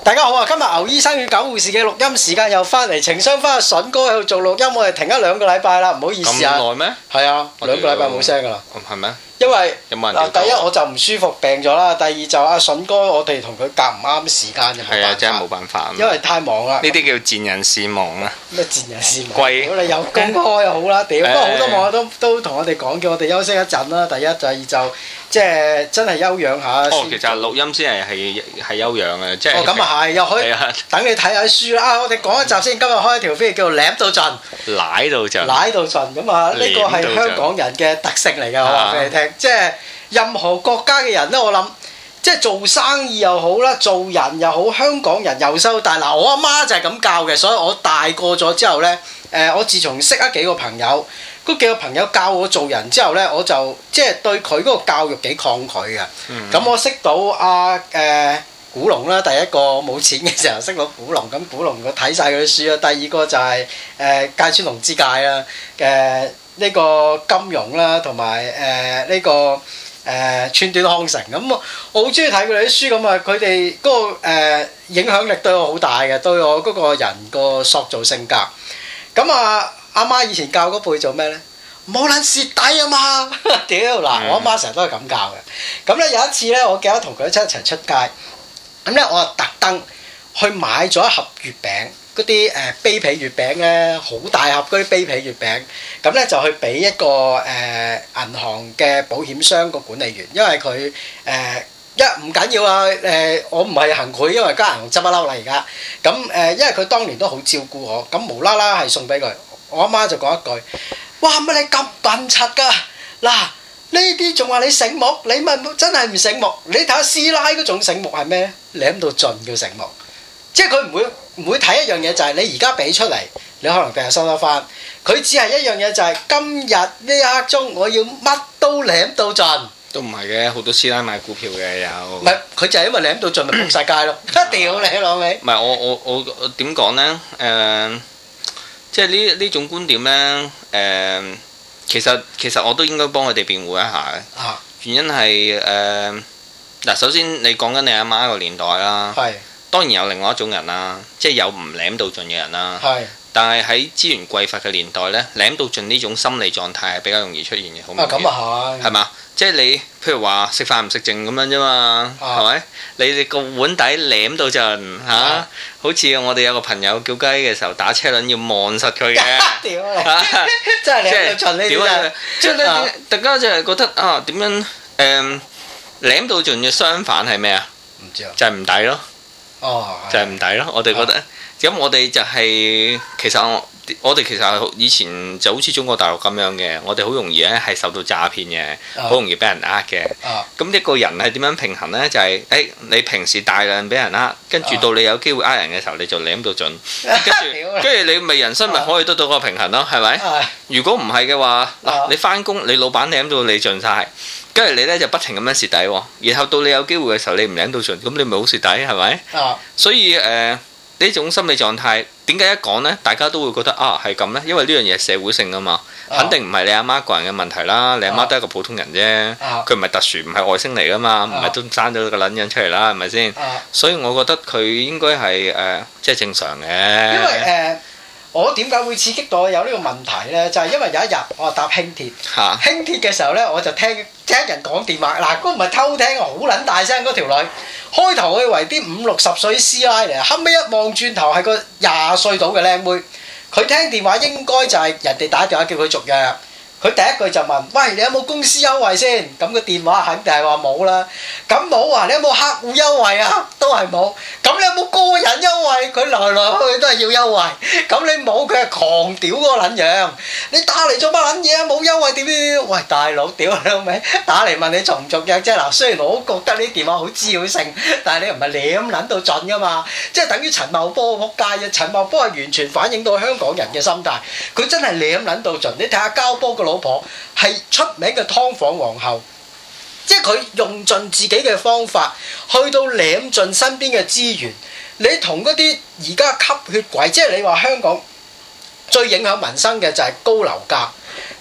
大家好啊！今日牛醫生與狗護士嘅錄音時間又翻嚟，情商翻阿筍哥喺度做錄音，我哋停咗2個禮拜啦，唔好意思啊。 咁耐咩？ 係啊，2個禮拜冇聲噶啦。 係咩？ 因為有冇人調第一我就唔舒服病咗啦，第二就阿筍哥我哋同佢夾唔啱時間就冇辦法。 係啊，真係冇辦法。 因為太忙啦。 呢啲叫賤人事忙啊！ 咩賤人事忙？ 貴屌你有工開就好啦，屌！不過好多網友都同我哋講叫我哋休息一陣啦。第一，第二就即係真係休養下。 哦，其實錄音先係休養嘅，即係。 哦，咁啊係，又可以等你睇下書啦。啊，我哋講一集先，今日開一條飛叫做舐到盡。 舐到盡。 舐到盡咁啊！呢個係香港人嘅特性嚟㗎，我話俾你聽，即係。任何國家嘅人咧，我諗即係做生意又好啦，做人又好，香港人由細到大嗱，我阿媽就係咁教嘅，所以我大個咗之後咧，我自從識咗幾個朋友，嗰幾個朋友教我做人之後咧，我就即係對佢嗰個教育幾抗拒嘅。咁我識到阿古龍啦，第一個冇錢嘅時候識到古龍，咁古龍我睇晒佢啲書啦。第二個就係芥川龍之介啦，呢個金庸啦，同埋呢個。川端康成咁，我好中意睇佢哋啲書咁啊！佢哋嗰個影響力對我好大嘅，對我嗰個人個塑造性格。咁啊，阿媽以前教嗰輩做咩咧？冇撚蝕底啊嘛！屌嗱，我阿媽成日都係咁教嘅。咁咧有一次咧，我記得同佢一齊出街，咁咧我啊特登去買咗一盒月餅。嗰啲卑皮月餅咧，好大盒嗰啲卑皮月餅，咁咧就去俾一個銀行嘅保險箱個管理員，因為佢唔緊要啊，我唔係行賄，因為間銀行執一嬲啦而家，咁因為佢當年都好照顧我，咁無啦啦係送俾佢，我阿媽就講一句：哇乜你咁笨柒㗎？嗱呢啲仲話你醒目，你咪真係唔醒目，你睇下師奶嗰種醒目係咩？舐到盡叫醒目，即係佢唔會睇一樣嘢，就係你而家俾出嚟，你可能第日收得翻。佢只係一樣嘢，就係今日呢一刻鐘，我要乜都舐到盡。 都唔係嘅，好多師奶買股票嘅有。 唔係，佢就係因為舐到盡，咪仆晒街咯！屌你老味！ 唔係我點講呢？即係呢種觀點呢，其實我都應該幫佢哋辯護一下嘅。 啊！ 原因係嗱，首先你講緊你阿媽個年代啦。係。當然有另外一種人啦，即係有唔舐到盡嘅人啦。係。但係喺資源匱乏嘅年代呢，舐到盡呢種心理狀態係比較容易出現嘅，好明顯。 咁啊係。係嘛？ 即係你譬如話食飯唔食剩咁樣啫嘛，係咪？你哋個碗底舐到盡嚇，好似我哋有個朋友叫雞嘅時候打車輪要望實佢嘅。屌你！真係舐到盡呢啲。即係大家就係覺得啊，點樣舐到盡嘅相反係咩啊？唔知啊。就係唔抵咯。哦，就係唔抵咯！我哋覺得，咁我哋就係其實我哋其實以前就好似中國大陸咁樣嘅，我哋好容易咧係受到詐騙嘅，好容易俾人呃嘅。咁一個人係點樣平衡呢？就係你平時大量俾人呃，跟住到你有機會呃人嘅時候，你就舐到盡，跟住你咪人生咪可以得到個平衡咯，係咪？如果唔係嘅話，嗱你翻工，你老闆舐到你盡晒。跟住你咧就不停咁樣蝕底喎，然後到你有機會嘅時候，你唔舐到盡，咁你咪好蝕底，係咪？所以呢種心理狀態點解一講呢？大家都會覺得啊係咁呢？因為呢樣嘢係社會性啊嘛，肯定唔係你阿媽個人嘅問題啦，你阿媽都係一個普通人啫，佢唔係特殊，唔係外星嚟噶嘛，唔係都生咗個撚樣出嚟啦，係咪先？所以我覺得佢應該係即係正常嘅。因為我點解會刺激到我有呢個問題呢？就係因為有一日我搭輕鐵，輕鐵嘅時候呢，我就聽人講電話。嗱，嗰個唔係偷聽，好撚大聲嗰條女。開頭我以為啲50、60歲師奶嚟，後尾一望轉頭係個20歲到嘅靚妹。佢聽電話應該就係人哋打電話叫佢續約。佢第一句就問：喂，你有冇公司優惠先？咁個電話肯定係話冇啦。咁冇啊？你有冇客戶優惠啊？都係冇。咁你有冇個人優惠？佢來來去去都係要優惠。咁你冇，佢係狂屌嗰個撚樣。你打嚟做乜撚嘢啊？冇優惠點點？喂，大佬，屌你老味！打嚟問你續唔續約啫。嗱，雖然我覺得呢電話好滋擾性，但係你唔係舐撚到盡噶嘛。即係等於陳茂波仆街啫。陳茂波係完全反映到香港人嘅心態。佢真係舐撚到盡。你睇下交波個老婆係出名嘅劏房皇后，即係佢用盡自己嘅方法，去到舐盡身邊嘅資源。你同嗰啲而家吸血鬼，即係你話香港最影響民生嘅就係高樓價。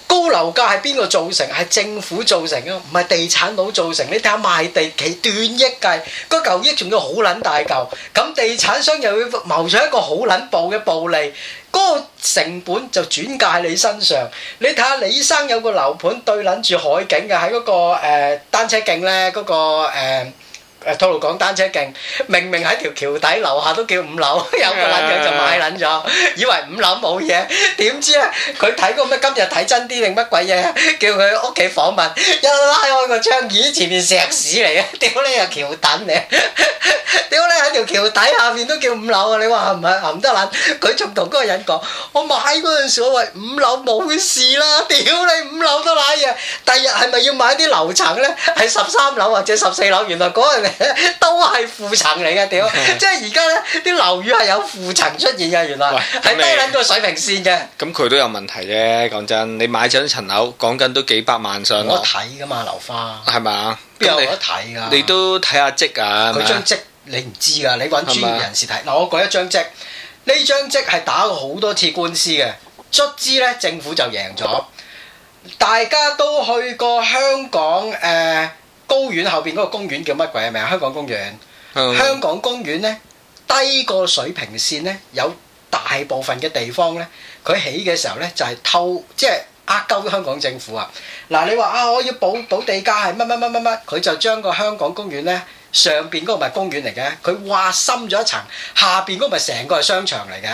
高樓價係邊個造成？係政府造成啊，唔係地產佬造成。你睇下賣地期斷億計，嗰嚿億仲要好撚大嚿，咁地產商又要謀取一個好撚暴嘅暴利，嗰個成本就轉嫁喺你身上。你睇下李生有個樓盤對撚住海景嘅，喺嗰個單車徑咧，嗰個吐露港單車徑，明明喺條橋底樓下都叫5樓，有個撚樣就買撚咗，以為5樓冇嘢，點知咧佢睇個咩今日睇真啲定乜鬼嘢，叫佢屋企訪問，一拉開個窗，咦前面石屎嚟嘅，屌你又橋墩嚟，屌你喺條橋底下面都叫5樓啊！你話係唔係冚得撚？佢仲同嗰個人講：我買嗰陣時我話5樓冇事啦，屌你5樓都瀨嘢，第日係咪要買啲樓層咧？係13樓或者14樓，原來嗰陣都係負層嚟嘅，屌！即係而家咧啲樓宇係有負層出現嘅，原來係低撚過水平線嘅。 咁佢都有問題啫，講真，你買咗層樓，講緊都幾百萬上落。 我睇噶嘛樓花。 係咪？ 邊有得睇㗎？ 你都睇下積啊！ 佢張積你唔知㗎，你揾專業人士睇。嗱，我講一張積，呢張積係打過好多次官司嘅，卒之咧政府就贏咗。大家都去過香港高院後邊嗰個公園叫乜鬼啊？名香港公園。香港公園咧低過水平線咧，有大部分嘅地方咧，佢起嘅時候咧就係偷，即係鳩香港政府啊！嗱，你話啊，我要補地價係乜，佢就將個香港公園咧上邊嗰個咪公園嚟嘅，佢挖深咗一層，下邊嗰個咪成個係商場嚟嘅。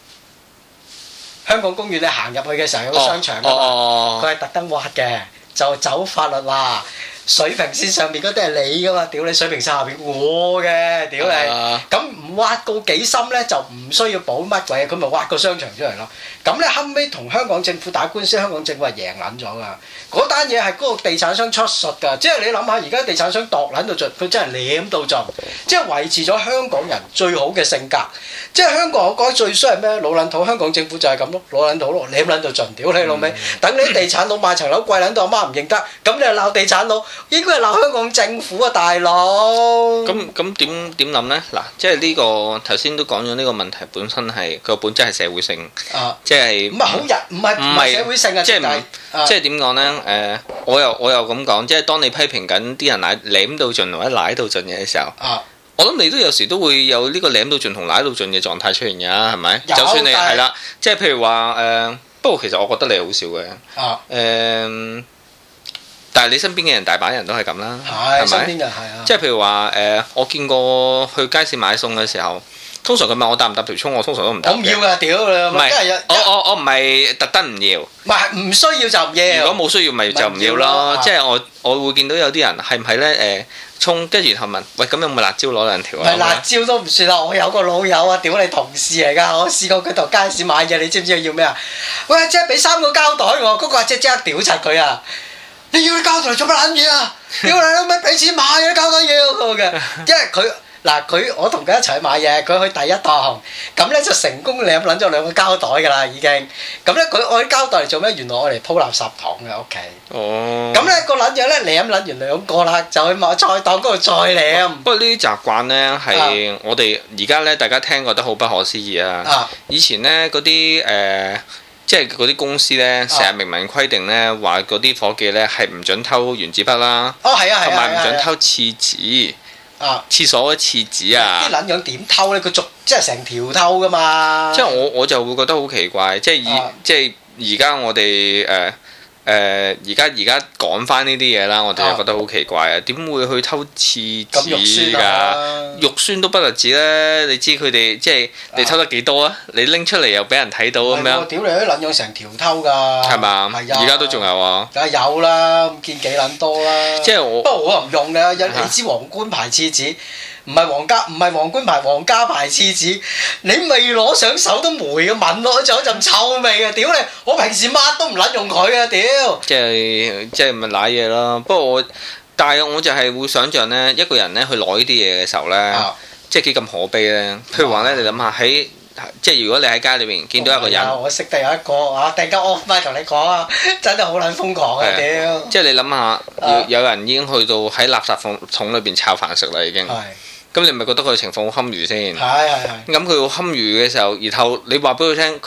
香港公園你行入去嘅時候有個商場㗎嘛，佢係特登挖嘅，就走法律啦。水平線上面嗰啲係你噶嘛，屌你！水平線下邊我嘅，屌你！咁唔挖到幾深咧，就唔需要補乜鬼，佢咪挖個商場出嚟咯。咁咧後尾同香港政府打官司，香港政府係贏撚咗噶。嗰單嘢係嗰個地產商出術㗎，即係你諗下，而家地產商度撚到盡，佢真係舐到盡，即係維持咗香港人最好嘅性格。即係香港我覺得最衰係咩？老撚土，香港政府就係咁咯，攞撚土咯，舐撚到盡，屌你老味！等你啲地產佬買層樓貴撚到阿媽唔認得，咁你又鬧地產佬？應該係鬧香港政府啊，大佬！ 咁點諗呢？嗱，即係呢個頭先都講咗呢個問題本身係個本質係社會性，即係唔係好人，唔係社會性啊！ 即係點講呢？我又咁講，即係當你批評緊啲人舐到盡或者舐到盡嘅時候，我諗你都有時都會有呢個舐到盡同舐到盡嘅狀態出現㗎，係咪？就算你係啦，即係譬如話不過其實我覺得你好少嘅，但係你身邊嘅人大把人都係咁啦，係咪？身邊人係啊。即係譬如話我見過去街市買餸嘅時候，通常佢問我搭唔搭條葱，我通常都唔搭嘅。我唔要㗎，屌你！唔係，我唔係特登唔要。唔係唔需要就唔要。如果冇需要咪就唔要咯。即係我會見到有啲人係唔係咧葱，跟住然後問喂，咁有冇辣椒攞2條啊？唔係辣椒都唔算啦，我有個老友啊，屌你同事嚟㗎，我試過佢同街市買嘢，你知唔知佢要咩啊？喂，即係俾3個膠袋我，嗰個阿姐即刻屌柒佢啊！你要啲膠袋做乜撚嘢啊？屌你老味，俾錢買嘅膠袋要個嘅，因為佢我同佢一齊去買嘢，佢去第一檔，咁咧就成功舐撚咗2個膠袋㗎啦已經。咁咧佢愛啲膠袋嚟做咩？原來我嚟鋪垃圾桶嘅屋企。哦。咁咧個撚嘢咧舐撚完2個啦，就去買菜檔嗰度再舐。不過呢啲習慣咧係我哋而家咧大家聽覺得好不可思議啊！以前咧嗰啲即係嗰啲公司咧，成日明文規定咧，話嗰啲伙計咧係唔準偷原子筆啦，同埋唔準偷廁紙，廁所嘅廁紙啊！啲撚樣點偷咧？佢即係成條偷噶嘛！即係我就會覺得好奇怪，即係而家我哋而家講翻呢啲嘢啦，我哋就覺得好奇怪啊！點會去偷廁紙㗎？肉酸都不特止咧，你知佢哋即係你偷得幾多啊？你拎出嚟又俾人睇到咁樣。屌你啲撚樣成條偷㗎！係嘛？而家都仲有啊！梗係有啦，唔見幾撚多啦。即係不過我唔用嘅，你知皇冠牌廁紙。唔係皇冠牌，皇家牌廁紙，你未攞上手都霉嘅，聞落去就有陣臭味嘅，屌你！我平時乜都唔撚用佢嘅，屌！即係咪賴嘢咯？不過但係我就係會想像咧，一個人咧去攞呢啲嘢嘅時候咧，即係幾咁可悲咧。譬如話咧，你諗下即係如果你喺街裏邊見到一個人，我識得有一個突然間 off mic 同你講啊，真係好撚瘋狂啊！屌！即係你諗下，有人已經去到喺垃圾桶裏邊摷飯食啦，已經。咁你咪覺得佢情況好堪虞先？係。咁佢好堪虞嘅時候，然後你話俾佢聽，佢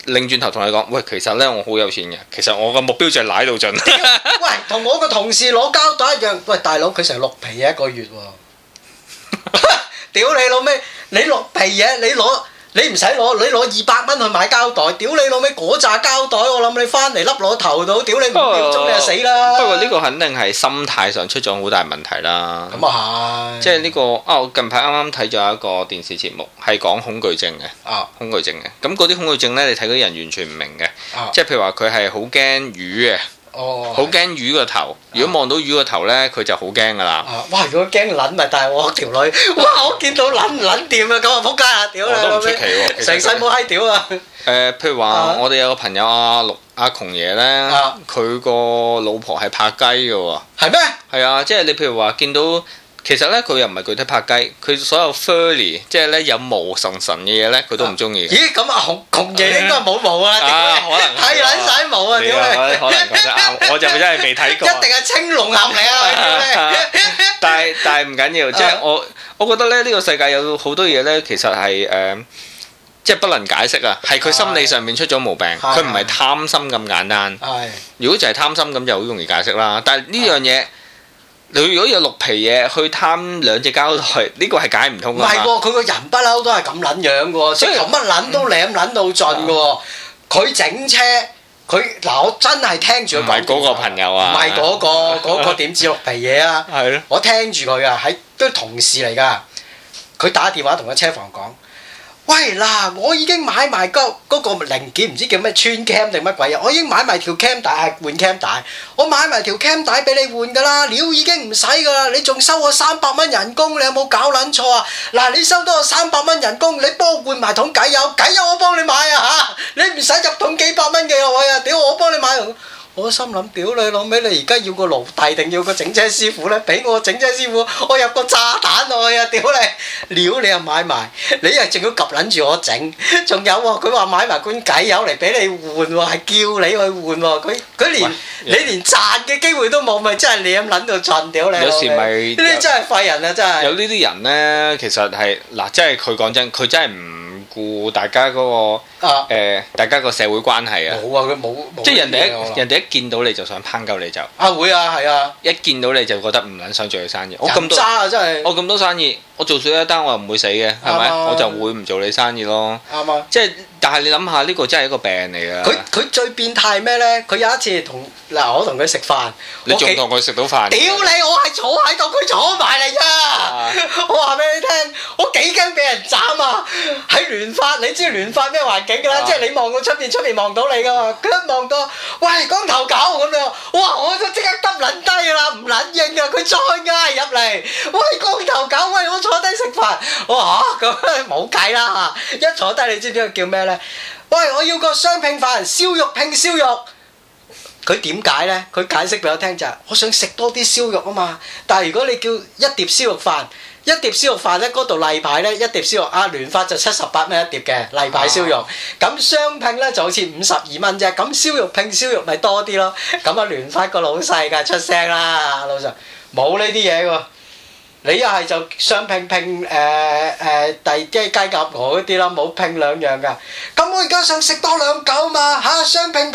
擰轉頭同你講，喂，其實咧我好有錢嘅，其實我個目標就係舐到盡。 喂，同我個同事攞膠袋一樣。喂，大佬佢成6皮嘢一個月喎。屌你老味，你6皮嘢你唔使攞，你攞200蚊去買膠袋。屌你老味嗰扎膠袋，我諗你翻嚟笠落頭度，屌你5秒鐘你就死啦。 不過呢個肯定係心態上出咗好大問題啦。 咁啊係。 即係呢個我近排啱啱睇咗一個電視節目，係講恐懼症嘅。恐懼症嘅。咁嗰啲恐懼症咧，你睇嗰啲人完全唔明嘅。即係譬如話佢係好驚魚嘅。好驚魚個頭，如果望到魚個頭咧，佢就好驚㗎啦。 哇！如果驚撚咪大鑊條女，哇！我見到撚唔撚掂啊，咁啊仆街啊！屌你都唔出奇喎， 成世冇閪屌啊！ 譬如話我哋有個朋友阿窮爺咧，佢個老婆係拍雞嘅喎。係咩？係啊，即係你譬如話見到。其實咧，佢又唔係具體拍雞，佢所有 furry， 即係咧有毛神嘅嘢咧，佢都唔中意。 咦？咁啊，窮爺應該冇毛啊？ 可能係撚晒毛啊！屌你！ 可能講得啱，我就真係未睇過。 一定係青龍俠嚟啊！ 但係唔緊要，即係我覺得咧，呢個世界有好多嘢咧，其實係即係不能解釋啊，係佢心理上面出咗毛病，佢唔係貪心咁簡單。如果就係貪心咁，就好容易解釋啦。但係呢樣嘢。你如果有6皮嘢去貪2隻膠袋，呢個係解唔通㗎嘛？唔係喎， 佢個人不嬲都係咁撚樣嘅喎，即係乜撚都舐撚到盡嘅喎。佢整車，嗱我真係聽住佢講。唔係嗰個朋友啊？ 唔係嗰個點知6皮嘢啊？係咯。我聽住佢啊，係都同事嚟㗎。佢打電話同個車房講。喂嗱，我已經買埋嗰個零件，唔知叫咩穿 cam 定乜鬼嘢，我已經買埋條 cam 帶，係換 cam 帶，我買埋條 cam 帶俾你換㗎啦，料已經唔使㗎啦，你仲收我300蚊人工，你有冇搞撚錯啊？嗱，你收多我300蚊人工，你幫我換埋桶偈油我幫你買啊嚇，你唔使入桶幾百蚊嘅位啊，屌我幫你買。我心諗屌你老味，你而家要個奴隸定要個整車師傅呢？俾我整車師傅，我入個炸彈落去啊！屌你，料你又買埋，你又仲要及撚住我整，仲有喎，佢話買埋罐偈油嚟俾你換喎，係叫你去換喎，佢連你連賺嘅機會都冇，咪真係你咁撚到盡屌你！ 有時咪呢啲真係廢人啊！真係有呢啲人呢，其實係嗱，即係佢講真，佢真係唔顧大家嗰個大家個社會關係啊！ 冇啊，佢冇， 即係人哋一見到你就想抨鳩你就會啊，係啊！ 一見到你就覺得唔撚想做佢生意。我咁多渣啊！真係我咁多生意，我做少一單我又唔會死嘅，係咪？我就會唔做你生意咯。啱啊！即係，但係你諗下，呢個真係一個病嚟㗎。 佢最變態咩呢？佢有一次我同佢食飯， 你仲同佢食到飯？ 屌你！我係坐喺度，佢坐埋嚟㗎。我話俾你聽，我幾驚俾人斬啊！喺聯發，你知聯發咩環境㗎啦？即係你望到出面望到你㗎嘛？佢一望到，喂，光頭狗咁樣，哇！我就即刻耷撚低㗎啦，唔撚應啊！佢再嗌入嚟，喂，光頭狗，喂，我坐低食飯。我話嚇，咁冇計啦嚇！一坐低，你知唔知佢叫咩呢？喂，我要個雙拼飯，燒肉拼燒肉。佢點解呢？佢解釋俾我聽就係，我想食多啲燒肉啊嘛。但係如果你叫一碟燒肉飯，呢嗰度例牌呢，一碟燒肉聯發就78蚊一碟嘅例牌燒肉。咁雙拼呢就好似52蚊啫。咁燒肉拼燒肉咪多啲咯。咁聯發個老細梗係出聲啦，老實冇呢啲嘢喎。你一係就雙拼第雞鴨鵝嗰啲啦，冇拼2樣㗎。咁我而家想食多2嚿嘛嚇，雙拼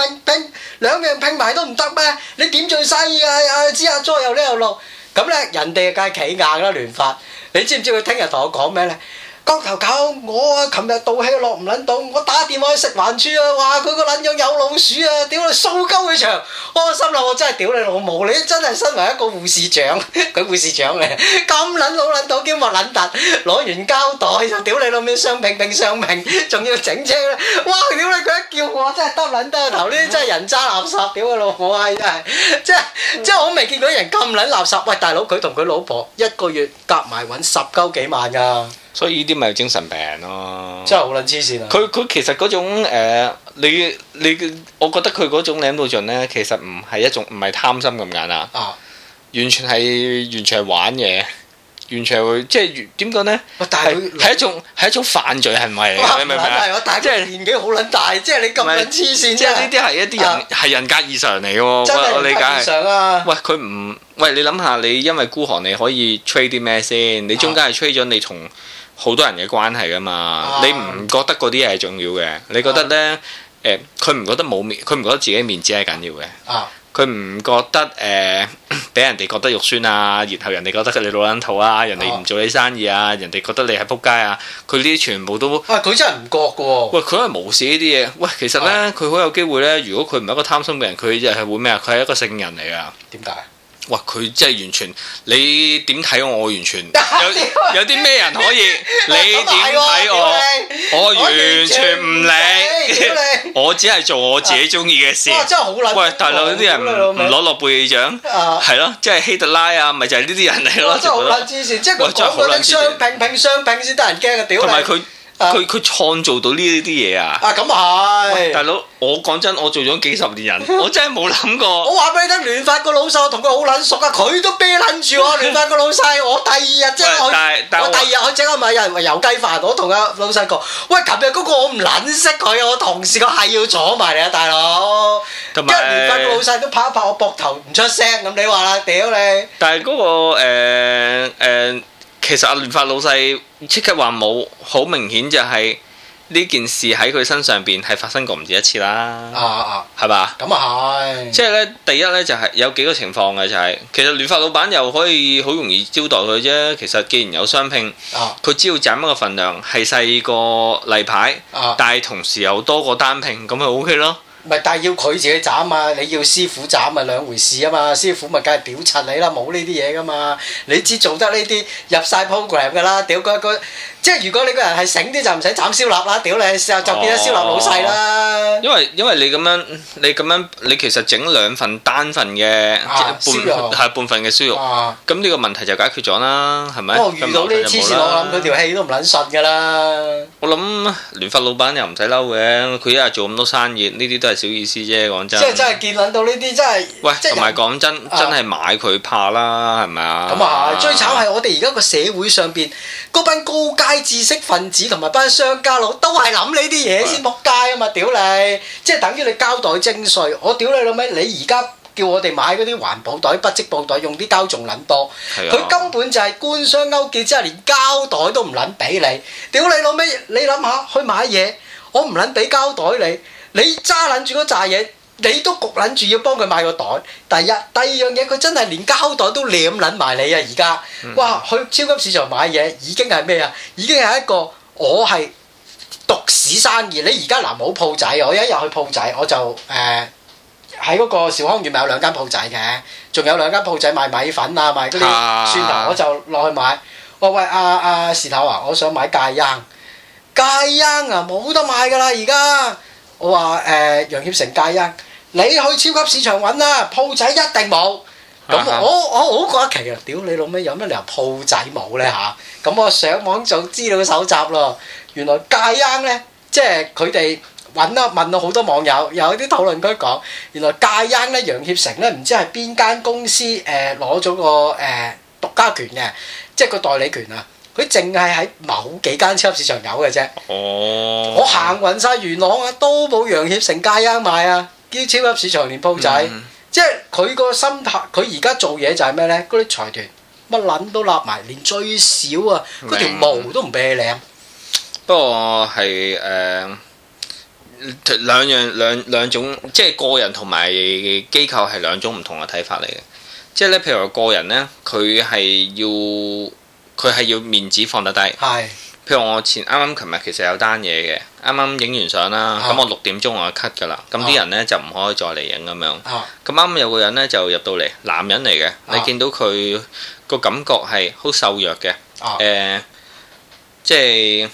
2樣拼埋都唔得咩？你點做生意啊？知阿左又呢又路，咁咧人哋梗係企硬啦聯發。你知唔知佢聽日同我講咩咧？光頭狗，我啊琴日賭氣落唔撚到，我打電話去食環署啊，話佢個撚樣有老鼠啊，屌你掃鳩佢場，我心諗我真係屌你老母，你真係身為一個護士長，佢護士長嚟，咁撚老撚到兼話撚突，攞完膠袋就屌你老味雙拼，仲要整車咧，哇！屌你佢一叫我真係耷撚低個頭，呢啲真係人渣垃圾，屌佢老母閪真係，即係我未見過人咁撚垃圾。喂大佬，佢同佢老婆一個月夾埋揾10鳩幾萬㗎。 所以呢啲咪精神病咯， 真係好撚黐線啊！ 佢其實嗰種你我覺得佢嗰種舐到盡咧，其實唔係貪心咁簡單，完全係玩嘢，完全係會即係點講咧？係一種犯罪行為嚟嘅，你明唔明啊？ 即係年紀好撚大，即係你咁撚黐線， 即係呢啲係一啲人係人格異常嚟嘅喎，我理解係。喂，佢唔喂你諗下，你因為孤寒你可以 trade 啲咩先？你中間係 trade 咗你同好多人嘅關係噶嘛，你唔覺得嗰啲嘢係重要嘅？你覺得呢？佢唔覺得冇面，佢唔覺得自己面子係緊要嘅。佢唔覺得俾人哋覺得肉酸啊，然後人哋覺得你老撚肚啊，人哋唔做你生意啊，人哋覺得你係仆街啊，佢呢啲全部都佢真係唔覺嘅喎。 喂，佢係無視呢啲嘢。喂，其實呢，佢好有機會呢。如果佢唔係一個貪心嘅人，佢就係會咩啊？佢係一個聖人嚟㗎。 點解？ 哇！佢真係完全，你點睇我？我完全有啲咩人可以？你點睇我？我完全唔理，我只係做我自己中意嘅事。 真係好撚！ 喂，大佬呢啲人唔攞諾貝爾獎，係咯，即係希特拉啊，咪就係呢啲人嚟咯。 真係好撚黐線，即係佢講嗰啲雙拼先得人驚嘅屌！ 同埋佢創造到呢啲嘢啊！ 咁係， 大佬，我講真，我做咗幾十年人，我真係冇諗過。 我話俾你聽，聯發個老細我同佢好撚熟啊，佢都啤撚住我。聯發個老細，我第二日即係我第二日去整買有人話油雞飯，我同阿老細講：喂，琴日嗰個我唔撚識佢啊，我同事個係要坐埋嚟啊，大佬。跟住聯發個老細都拍一拍我膊頭，唔出聲咁，你話啦，屌你！ 但係嗰個其實阿聯發老細即刻話冇，好明顯就係呢件事喺佢身上邊係發生過唔止一次啦。係嘛？咁啊係。即係咧，第一咧就係有幾個情況嘅，就係其實聯發老闆又可以好容易招待佢啫。其實既然有雙拼，佢只要斬一個份量係細過例牌，但係同時有多個單拼，咁咪 OK 咯。 唔係，但係要佢自己斬啊！你要師傅斬啊，兩回事啊嘛！師傅咪梗係屌柒你啦，冇呢啲嘢噶嘛！你知做得呢啲入晒 program 噶啦，屌即係如果你個人係醒啲就唔使斬燒臘啦，屌你就變咗燒臘老細啦。因為你咁樣你其實整兩份單份嘅半份嘅燒肉，咁呢個問題就解決咗啦，係咪？ 遇到呢啲黐線，我諗佢條氣都唔撚順㗎啦。 我諗聯發老闆又唔使嬲嘅，佢一日做咁多生意，呢啲都係小意思啫，講真。即係真係見撚到呢啲真係。喂，同埋講真係買佢怕啦，係咪啊？咁啊係，最慘係我哋而家個社會上邊嗰班高階知識分子同埋班商家佬都係諗呢啲嘢先仆街啊嘛！屌你，即係等於你膠袋徵稅，我屌你老味！你而家叫我哋買嗰啲環保袋、不織布袋，用啲膠仲撚多，佢根本就係官商勾結之下，連膠袋都唔撚俾你。屌你老味！你諗下去買嘢，我唔撚俾膠袋你揸撚住嗰扎嘢。你都焗撚住要幫佢買個袋，第二樣嘢佢真係連膠袋都舐撚埋你啊！而家，哇，去超級市場買嘢已經係咩啊？已經係一個我係獨市生意。你而家嗱冇鋪仔，我一日去鋪仔我就喺嗰個兆康苑咪有兩間鋪仔嘅，仲有兩間鋪仔賣米粉啊，賣嗰啲蒜頭，我就落去買。我喂阿士頭啊，我想買芥秧啊，冇得買㗎啦而家。我話楊協成芥秧。你去超級市場揾啦，鋪仔一定冇。咁我好覺得奇啊！屌你老味，有咩理由鋪仔冇呢嚇？咁我上網做資料搜集咯。原來芥秧呢，即係佢哋問到好多網友，有啲討論區講，原來芥秧呢，楊協成呢，唔知係邊間公司攞咗個獨家權嘅，即係個代理權啊！佢淨係喺某幾間超級市場有嘅啫。我行勻晒元朗啊，都冇楊協成芥秧賣啊！啲超級市場連鋪仔，即係佢個心態，佢而家做嘢就係咩呢？嗰啲財團乜撚都立埋，連最少啊嗰條毛都唔俾你領。 不過係兩種，即係個人同埋機構係兩種唔同嘅睇法嚟嘅。即係咧，譬如話個人呢，佢係要面子放得低。係。譬如我啱啱琴日其實有單嘢嘅，啱啱影完相啦，咁我6點鐘我就 cut 㗎啦，咁啲人呢就唔可以再嚟影咁樣。咁啱有個人呢就入到嚟，男人嚟嘅，你見到佢個感覺係好瘦弱嘅，即係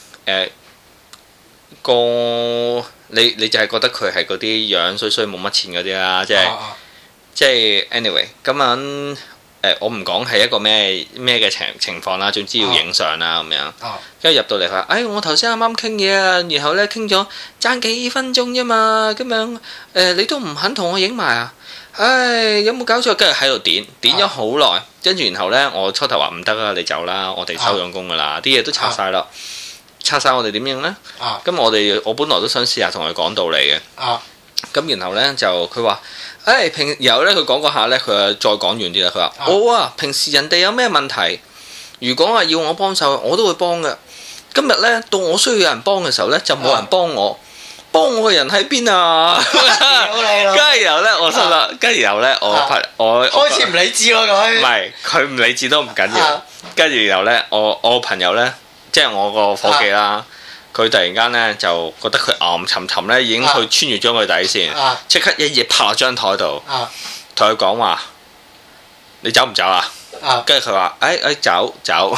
你就係覺得佢係嗰啲樣衰衰冇乜錢嗰啲啦，即係 anyway 咁樣。我唔講係一個咩嘅情況啦，總之要影相啦咁樣。跟住入到嚟佢話：我頭先啱啱傾嘢啊，然後咧傾咗爭幾分鐘啫嘛，咁樣你都唔肯同我影埋啊？有冇搞錯？跟住喺度點咗好耐，跟住然後咧我初頭話唔得啊，你走啦，我哋收咗工㗎啦，啲嘢都拆晒啦，拆晒我哋點影咧？咁我本來都想試下同佢講道理嘅。咁然後咧就佢話。然後咧佢講嗰下咧，佢再講完啲啦。佢話：我平時人哋有咩問題，如果話要我幫手，我都會幫嘅。 今日咧到我需要有人幫嘅時候咧，就冇人幫我。幫我嘅人喺邊啊？跟住然後咧，我心諗，跟住然後咧，我開始唔理智咯佢。 唔係佢唔理智都唔緊要。跟住然後咧，我朋友咧，即係我個夥計啦，佢突然間咧就覺得佢暗沉沉咧，已經去穿越咗佢底線，即刻一嘢拍落張台度，同佢講話：你走唔走啊？跟住佢話：走。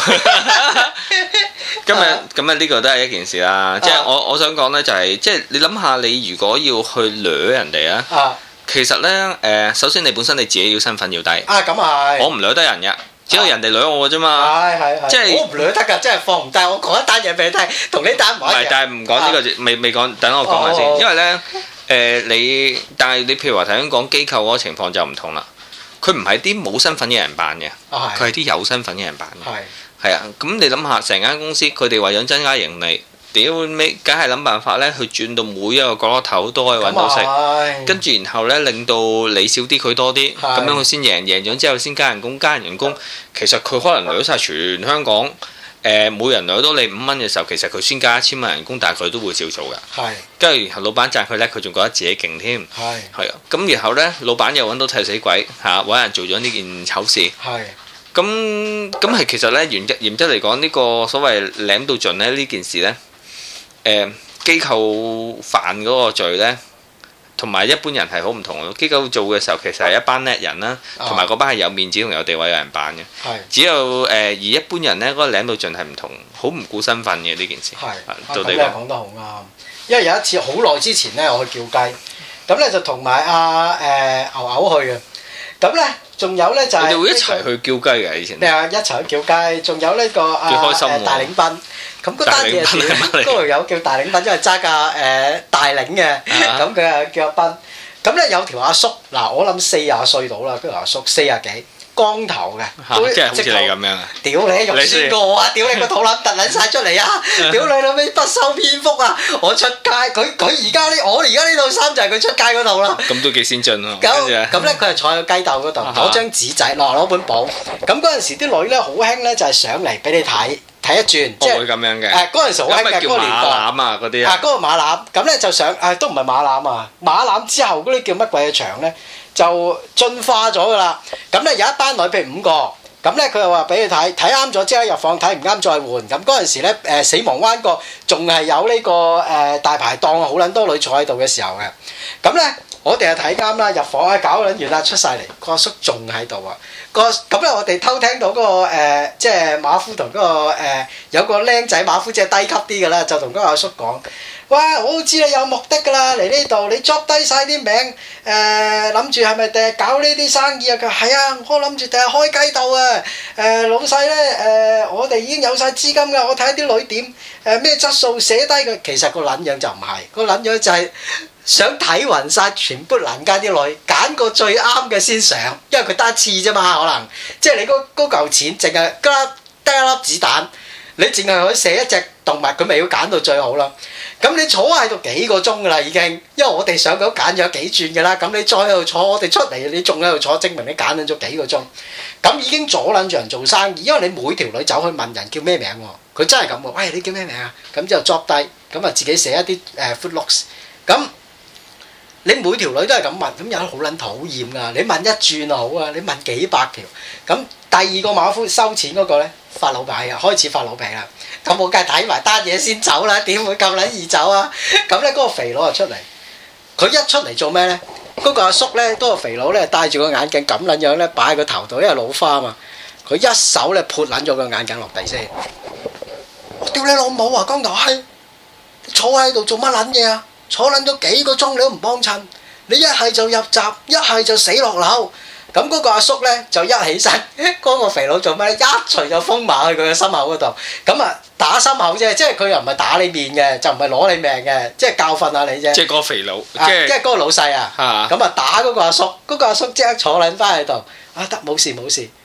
今日咁呢個都係一件事啦，即係我想講呢，就係即係你諗下，你如果要去掠人哋啊，其實呢，首先你本身你自己要身份要低咁係， 我唔掠得人嘅，只有人哋掠我嘅啫嘛， 係，即係我唔掠得㗎，即係放唔低。我講一單嘢俾你聽，同呢單唔一樣。 但係唔講呢個未講，等我講下先，因為呢，但係你譬如話頭先講機構嗰個情況就唔同啦，佢唔係啲冇身份嘅人辦嘅，佢係啲有身份嘅人辦嘅。係啊，咁你諗下，成間公司佢哋為咗增加盈利，屌尾，梗係諗辦法咧，去轉到每一個角落頭都可以揾到食，跟住然後咧令到你少啲佢多啲，咁樣佢先贏咗之後先加人工，其實佢可能掠晒全香港，每人掠到你5蚊嘅時候，其實佢先加1000蚊人工，但係佢都會照做㗎。跟住然後老闆讚佢叻，佢仲覺得自己勁添。係啊，咁然後咧，老闆又揾到替死鬼嚇，揾人做咗呢件醜事。咁係其實咧，原則嚟講，呢個所謂舐到盡咧呢件事咧，機構犯嗰個罪咧，同埋一般人係好唔同嘅。機構做嘅時候其實係一班叻人啦，同埋嗰班係有面子同有地位嘅人辦嘅。只有而一般人咧，嗰個舐到盡係唔同，好唔顧身份嘅呢件事。 到你講得好啱，因為有一次好耐之前咧，我去叫雞，咁咧就同埋牛牛去嘅，咁咧。仲有咧就係你哋會一齊去叫雞嘅以前。 咩啊？一齊去叫雞，仲有呢個大領賓。咁嗰單嘢係嗰條友叫大領賓，因為揸架大領嘅，咁佢啊叫阿賓。咁咧有條阿叔，嗱我諗40歲到啦，嗰條阿叔40幾，光頭嘅， 即係好似你咁樣啊！ 屌你肉酸過啊！屌你個肚腩突撚曬出嚟啊！屌你老味不修邊幅啊！我出街，佢而家我而家呢套衫就係佢出街嗰套啦。咁都幾先進喎！ 咁咧佢係坐喺個雞竇嗰度，攞張紙仔攞本簿。咁嗰陣時啲女咧好興咧，就係上嚟俾你睇一轉，即係會咁樣嘅。 嗰陣時好興嘅嗰個年代。 馬籃啊嗰啲嗰個馬籃，咁咧就上都唔係馬籃啊！馬籃之後嗰啲叫乜鬼嘅場咧？就進化咗㗎啦，咁咧有一班女，譬如5個，咁咧佢又話俾你睇啱咗之後入房，睇唔啱再換。咁嗰陣時咧死亡灣角仲係有呢個大排檔啊，好撚多女坐喺度嘅時候嘅。咁咧我哋係睇啱啦，入房啊搞撚完啦出晒嚟，個阿叔仲喺度啊。咁咧我哋偷聽到嗰個即係馬夫同嗰個有個僆仔馬夫，即係低級啲嘅啦，就同嗰個阿叔講。哇！我都知你有目的㗎啦，嚟呢度你作低晒啲名，諗住係咪第日搞呢啲生意啊？佢話係啊，我諗住第日開雞竇啊！老細咧我哋已經有晒資金㗎，我睇下啲女點咩質素寫低佢。其實個撚樣就唔係，個撚樣就係想睇勻晒全部鄰家啲女，揀個最啱嘅先上，因為佢得一次啫嘛，可能即係你嗰嚿錢淨係得一粒子彈，你淨係可以射一隻動物，佢咪要揀到最好啦。咁你坐喺度幾個鐘㗎啦已經，因為我哋上到揀咗幾轉㗎啦，咁你再喺度坐，我哋出嚟你仲喺度坐，證明你揀咗幾個鐘。咁已經阻撚住人做生意，因為你每條女走去問人叫咩名喎，佢真係咁喎，喂你叫咩名啊？咁之後作低，咁啊自己寫一啲footnotes。咁你每條女都係咁問，咁有得好撚討厭㗎。你問一轉就好啊，你問幾百條。咁第二個馬夫收錢嗰個咧發老脾啊，開始發老脾啦。咁我梗係睇埋單嘢先走啦，點會咁撚易走啊？咁咧嗰個肥佬就出嚟，佢一出嚟做咩咧？嗰個阿叔咧，嗰個肥佬咧戴住個眼鏡咁撚樣咧擺喺個頭度，因為老花啊嘛。佢一手咧潑撚咗個眼鏡落地先。我屌你老母啊！光頭閪，坐喺度做乜撚嘢啊？坐撚咗幾個鐘你都唔幫襯，你一係就入閘，一係就死落樓。咁嗰個阿叔咧就一起身，嗰個肥佬做咩咧？一錘就封埋去佢嘅心口嗰度。咁啊打心口啫，即係佢又唔係打你面嘅，就唔係攞你命嘅，即係教訓下你啫。即係嗰個肥佬，即係嗰個老細啊。咁啊打嗰個阿叔，嗰個阿叔即刻坐撚翻喺度。啊得冇事，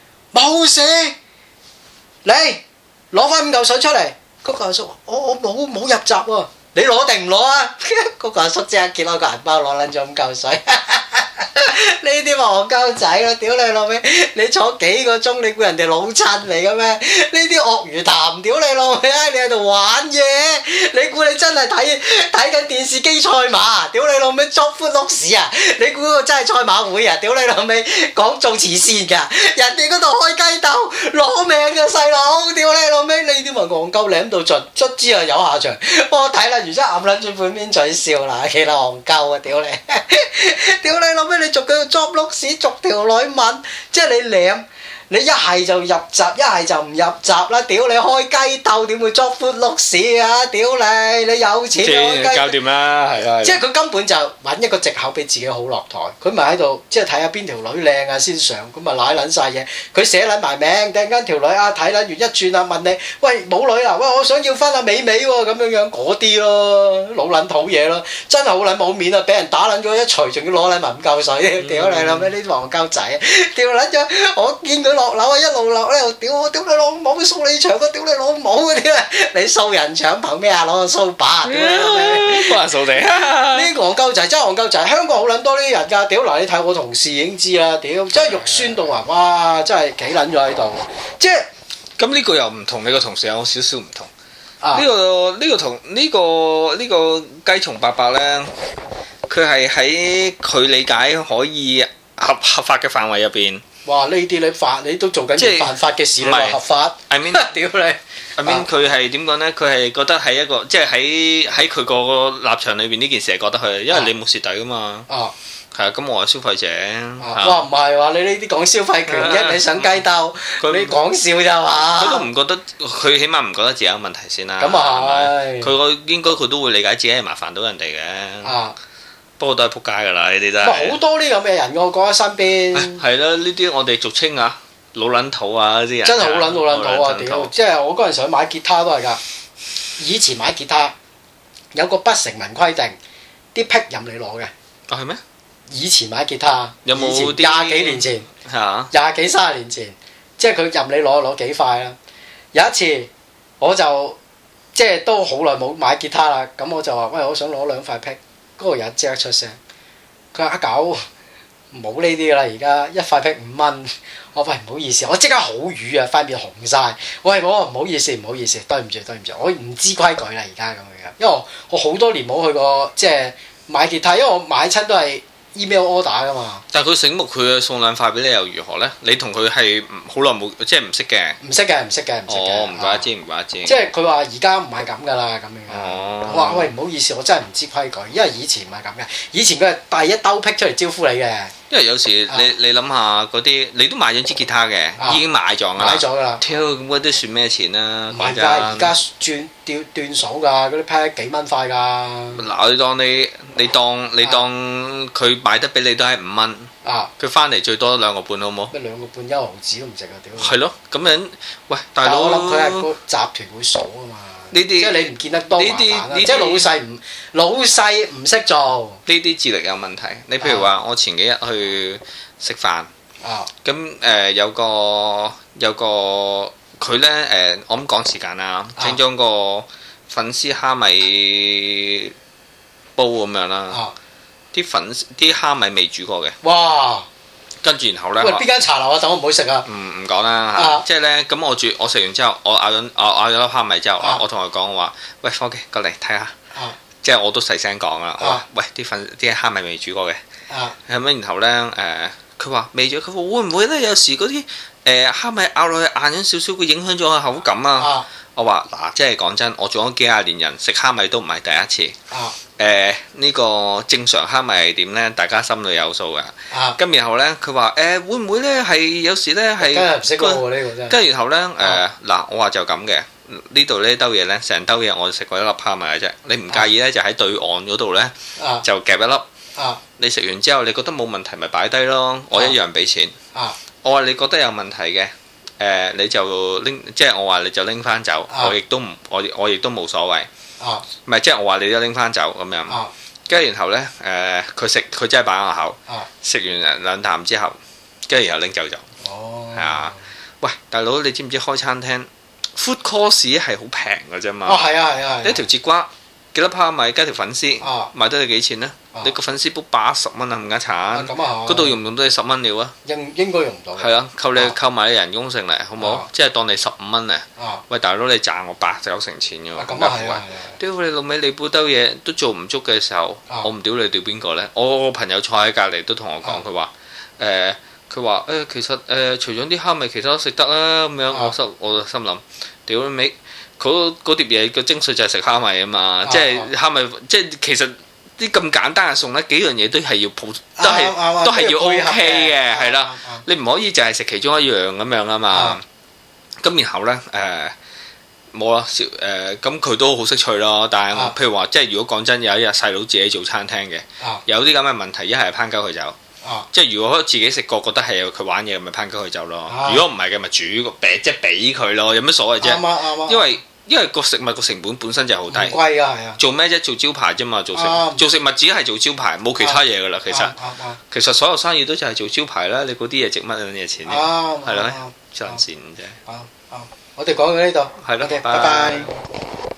你攞翻5嚿水出嚟。嗰個阿叔話：我冇入閘喎。你攞定唔攞啊？嗰個阿叔即刻揭開個銀包攞撚咗5嚿水。 呢啲咪戇鳩仔咯！屌你老味，你坐幾個鐘，你估人哋老襯嚟嘅咩？呢啲鱷魚潭，屌你老味啊！你喺度玩嘢，你估你真係睇緊電視機賽馬？屌你老味捉歡碌屎啊！你估個真係賽馬會啊？屌你老味講做慈善㗎，人哋嗰度開雞竇攞命嘅細佬，屌你老味！呢啲咪戇鳩舐到盡，卒之啊有下場。我睇啦，完之後揞撚住半邊嘴笑啦，幾多戇鳩啊！屌你！屌你老味，你逐個 job 碌屎，逐條女問，即係你舐，你一係就入閘，一係就唔入閘啦！屌你開雞竇點會 job 碌屎啊！屌你有錢開雞， 搞掂啦，係啦。 即係佢根本就揾一個藉口俾自己好落台，佢咪喺度即係睇下邊條女靚啊先上，咁咪賴撚晒嘢。佢寫撚埋名，突然間條女啊睇撚完一轉啊問你，喂冇女啊，喂我想要翻阿美美喎咁樣嗰啲咯，老撚土嘢咯，真係好撚冇面啊！俾人打撚咗一錘，仲要攞撚埋五嚿水，屌你老味呢啲黃膠仔，屌撚咗！我見佢落樓啊，一路落咧又屌我，屌你老母掃你場啊，屌你老母嗰啲啊！你掃人場憑咩啊？攞個掃把，屌你老味！幫人掃地啊！呢個戇鳩仔真係戇鳩仔，香港好撚多呢啲人㗎，屌嗱你睇我同事已經知啦，屌真係肉酸到啊！哇，真係企撚咗喺度，即係咁呢個又唔同，你個同事有少少唔同。呢個雞蟲伯伯咧，佢係喺佢理解可以合法嘅範圍入邊。哇！ 呢啲你都做緊犯法嘅事，你話合法 ？I mean， 屌你！I mean，佢係點講咧？佢係覺得係一個，即係喺佢個立場裏邊呢件事係覺得佢，因為你冇蝕底噶嘛。係啊，咁我係消費者。 哇！唔係話你呢啲講消費權益，你想雞竇？你講笑咋嘛？ 佢都唔覺得，佢起碼唔覺得自己有問題先啦。 咁啊係。 佢都會理解自己係麻煩到人哋嘅。不過都係仆街㗎啦，呢啲都係。 好多呢咁嘅人我覺得身邊。 係啦，呢啲我哋俗稱啊老撚土啊啲人。 真係好撚老撚土啊！屌，即係我嗰陣時去買吉他都係㗎。以前買吉他有個不成文規定，啲癖任你攞嘅。 係咩？ 以前買吉他， 有冇啲廿幾年前？ 嚇廿幾30年前，即係佢任你攞幾塊啦。有一次我就即係都好耐冇買吉他啦，咁我就話：喂，我想攞2塊癖。嗰個人即刻出聲，佢話阿狗冇呢啲㗎啦，而家1塊癖5蚊。我話喂，唔好意思，我即刻好瘀啊，塊面紅晒。喂，我唔好意思，對唔住，我唔知規矩啦，而家咁樣，因為我好多年冇去過即係買吉他，因為我買親都係 email order 㗎嘛。 但係佢醒目，佢送2塊俾你又如何呢？你同佢係好耐冇，即係唔識嘅。唔識嘅。哦，唔怪得知。 即係佢話而家唔係咁㗎啦，咁樣。我話喂，唔好意思，我真係唔知規矩，因為以前唔係咁嘅。以前佢係第一兜癖出嚟招呼你嘅。因為有時你諗下嗰啲，你都買咗支吉他嘅，已經買咗㗎啦。 買咗㗎啦。 挑咁嗰啲算咩錢啊？ 唔係㗎，而家斷數㗎，嗰啲癖幾蚊塊㗎。 嗱，你當佢買得俾你都係5蚊。佢翻嚟最多2個半好冇？ 咩2個半1毫子都唔值啊！屌。 係咯，咁樣喂，大佬。 我諗佢係個集團會數啊嘛。 呢啲即係你唔見得多麻煩啦，即係老細唔識做。 呢啲智力有問題。你譬如話，我前幾日去食飯，咁有個佢咧我咁講時間啦，整咗個粉絲蝦米煲咁樣啦，啲蝦米未煮過嘅。哇！跟住然後咧， 喂，邊間茶樓啊？等我唔好食啊！ 唔講啦，即係咧，咁我食完之後，我咬咗粒蝦米之後，我同佢講我話：喂，伙計過嚟睇下。即係我都細聲講啦，我話：喂，啲蝦米未煮過嘅。係咪？然後咧佢話未煮，佢話會唔會咧？有時嗰啲蝦米咬落去硬咗少少，會影響咗個口感啊！我話嗱，即係講真，我做咗幾廿年人，食蝦米都唔係第一次。呢個正常蝦米係點呢？大家心裏有數㗎。咁然後呢，佢話會唔會呢？係有時呢，係真係唔識講喎呢個真係。 跟住然後呢，嗱，我話就咁嘅。呢度呢兜嘢呢，成兜嘢我食過1粒蝦米嘅啫。你唔介意呢，就喺對岸嗰度呢，就夾1粒。你食完之後，你覺得冇問題咪擺低咯，我一樣俾錢。我話你覺得有問題嘅。你就拎，即係我話你就拎翻走，我亦都冇所謂。唔係即係我話你都拎翻走咁樣。跟住然後呢，佢真係擺喺口，食完2啖之後，跟住然後拎走咗。係啊，喂，大佬，你知唔知開餐廳 food course 係好平㗎啫嘛？ 係啊， 一條節瓜幾粒蝦米加條粉絲，賣得你幾錢呢？ 啊你個粉絲煲80蚊啊，冚家鏟。 咁啊嗰度用唔用到你10蚊料啊？ 應該用唔到。 係啊，扣埋你人工成嚟，好唔好？即係當你15蚊啊！喂，大佬你賺我8-9成錢㗎喎， 咁啊係啊！ 屌你老味，你半兜嘢都做唔足嘅時候，我唔屌你屌邊個呢？我個朋友坐喺隔離都同我講，佢話其實除咗啲蝦米，其他都食得啦咁樣。我就心諗，屌你尾嗰碟嘢個精髓就係食蝦米啊嘛！即係蝦米，即係其實啲咁簡單嘅餸呢，幾樣嘢都係要都係要 OK 嘅，係啦。你唔可以淨係食其中一樣咁樣啊嘛。咁然後呢，冇啦，咁佢都好識趣咯。但係譬如話，即係如果講真，有一日細佬自己做餐廳嘅，有啲咁嘅問題，一係攀鳩佢走。即係如果自己食過覺得係佢玩嘢，咪攀鳩佢走咯。如果唔係嘅，咪煮個餅即係俾佢咯。有乜所謂啫？因為個食物個成本本身就係好低。 貴㗎係啊！ 做咩啫？做招牌啫嘛，做食物只係做招牌，冇其他嘢㗎啦。其實所有生意都就係做招牌啦。你嗰啲嘢值乜嘢錢啫？係咯，黐線啫。 我哋講到呢度。 係咯， 拜拜。